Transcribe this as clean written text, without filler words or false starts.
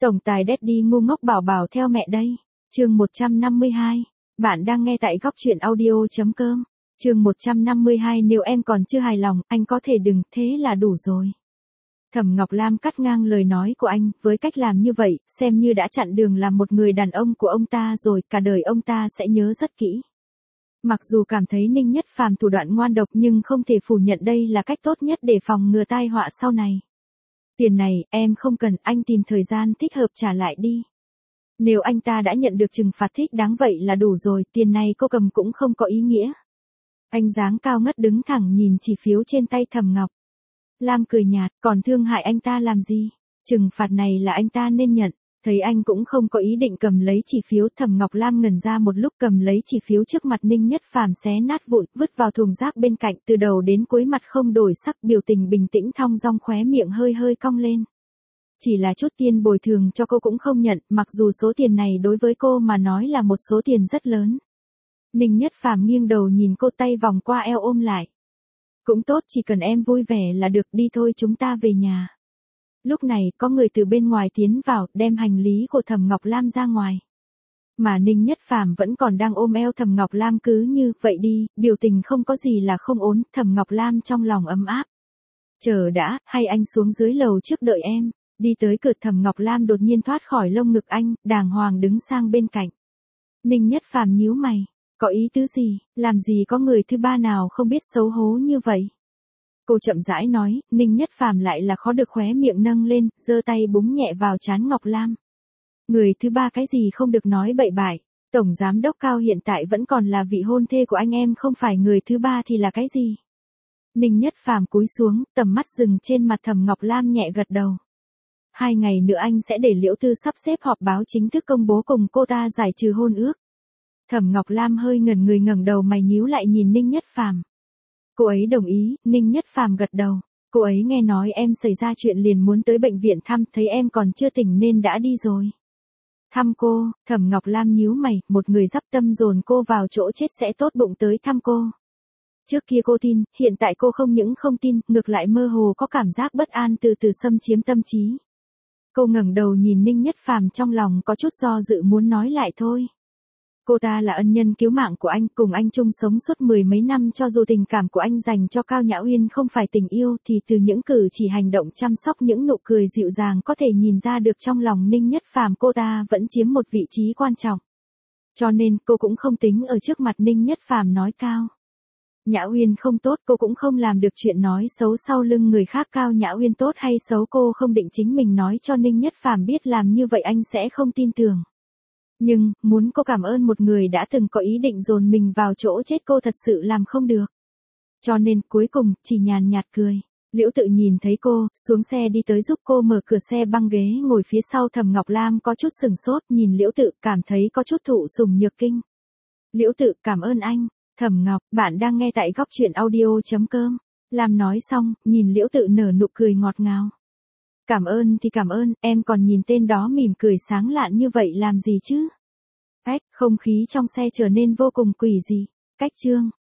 Tổng tài Daddy ngu ngốc bảo bảo theo mẹ đây. Chương 152. Bạn đang nghe tại góc truyện audio.com. Chương 152. Nếu em còn chưa hài lòng, anh có thể đừng, thế là đủ rồi. Thẩm Ngọc Lam cắt ngang lời nói của anh, với cách làm như vậy, xem như đã chặn đường làm một người đàn ông của ông ta rồi, cả đời ông ta sẽ nhớ rất kỹ. Mặc dù cảm thấy Ninh Nhất Phàm thủ đoạn ngoan độc nhưng không thể phủ nhận đây là cách tốt nhất để phòng ngừa tai họa sau này. Tiền này, em không cần, anh tìm thời gian thích hợp trả lại đi. Nếu anh ta đã nhận được trừng phạt thích đáng vậy là đủ rồi, tiền này cô cầm cũng không có ý nghĩa. Anh dáng cao ngất đứng thẳng nhìn chỉ phiếu trên tay Thẩm Ngọc Lam cười nhạt, còn thương hại anh ta làm gì? Trừng phạt này là anh ta nên nhận. Thấy anh cũng không có ý định cầm lấy chỉ phiếu, Thẩm Ngọc Lam ngẩn ra một lúc cầm lấy chỉ phiếu trước mặt Ninh Nhất Phàm xé nát vụn, vứt vào thùng rác bên cạnh, từ đầu đến cuối mặt không đổi sắc, biểu tình bình tĩnh thong dong, khóe miệng hơi hơi cong lên. Chỉ là chút tiền bồi thường cho cô cũng không nhận, mặc dù số tiền này đối với cô mà nói là một số tiền rất lớn. Ninh Nhất Phàm nghiêng đầu nhìn cô, tay vòng qua eo ôm lại. Cũng tốt, chỉ cần em vui vẻ là được, đi thôi chúng ta về nhà. Lúc này, có người từ bên ngoài tiến vào, đem hành lý của Thẩm Ngọc Lam ra ngoài. Mà Ninh Nhất Phàm vẫn còn đang ôm eo Thẩm Ngọc Lam cứ như, vậy đi, biểu tình không có gì là không ổn, Thẩm Ngọc Lam trong lòng ấm áp. Chờ đã, hay anh xuống dưới lầu trước đợi em. Đi tới cửa, Thẩm Ngọc Lam đột nhiên thoát khỏi lông ngực anh, đàng hoàng đứng sang bên cạnh. Ninh Nhất Phàm nhíu mày, có ý tứ gì, làm gì có người thứ ba nào không biết xấu hố như vậy. Cô chậm rãi nói, Ninh Nhất Phàm lại là khó được, khóe miệng nâng lên, giơ tay búng nhẹ vào trán Ngọc Lam. Người thứ ba cái gì không được nói bậy bại, Tổng Giám đốc Cao hiện tại vẫn còn là vị hôn thê của anh em, không phải người thứ ba thì là cái gì. Ninh Nhất Phàm cúi xuống, tầm mắt dừng trên mặt Thẩm Ngọc Lam, nhẹ gật đầu. 2 ngày nữa anh sẽ để Liễu Tư sắp xếp họp báo chính thức công bố cùng cô ta giải trừ hôn ước. Thẩm Ngọc Lam hơi ngẩn người, ngẩng đầu mày nhíu lại nhìn Ninh Nhất Phàm. Cô ấy đồng ý, Ninh Nhất Phàm gật đầu. Cô ấy nghe nói em xảy ra chuyện liền muốn tới bệnh viện thăm, thấy em còn chưa tỉnh nên đã đi rồi. Thăm cô, Thẩm Ngọc Lam nhíu mày, một người dắp tâm dồn cô vào chỗ chết sẽ tốt bụng tới thăm cô. Trước kia cô tin, hiện tại cô không những không tin, ngược lại mơ hồ có cảm giác bất an từ từ xâm chiếm tâm trí. Cô ngẩng đầu nhìn Ninh Nhất Phàm, trong lòng có chút do dự muốn nói lại thôi. Cô ta là ân nhân cứu mạng của anh, cùng anh chung sống suốt 10 mấy năm, cho dù tình cảm của anh dành cho Cao Nhã Uyên không phải tình yêu thì từ những cử chỉ hành động chăm sóc, những nụ cười dịu dàng có thể nhìn ra được trong lòng Ninh Nhất Phàm cô ta vẫn chiếm một vị trí quan trọng. Cho nên cô cũng không tính ở trước mặt Ninh Nhất Phàm nói Cao Nhã Uyên không tốt, cô cũng không làm được chuyện nói xấu sau lưng người khác. Cao Nhã Uyên tốt hay xấu cô không định chính mình nói cho Ninh Nhất Phàm biết, làm như vậy anh sẽ không tin tưởng. Nhưng, muốn cô cảm ơn một người đã từng có ý định dồn mình vào chỗ chết, cô thật sự làm không được. Cho nên, cuối cùng, chỉ nhàn nhạt cười. Liễu Tự nhìn thấy cô, xuống xe đi tới giúp cô mở cửa xe, băng ghế ngồi phía sau. Thẩm Ngọc Lam có chút sừng sốt, nhìn Liễu Tự, cảm thấy có chút thụ sủng nhược kinh. Liễu Tự, cảm ơn anh. Thẩm Ngọc, bạn đang nghe tại góc truyện audio.com. Lam nói xong, nhìn Liễu Tự nở nụ cười ngọt ngào. Cảm ơn thì cảm ơn, em còn nhìn tên đó mỉm cười sáng lạn như vậy làm gì chứ? Cách, không khí trong xe trở nên vô cùng quỷ dị. Cách chương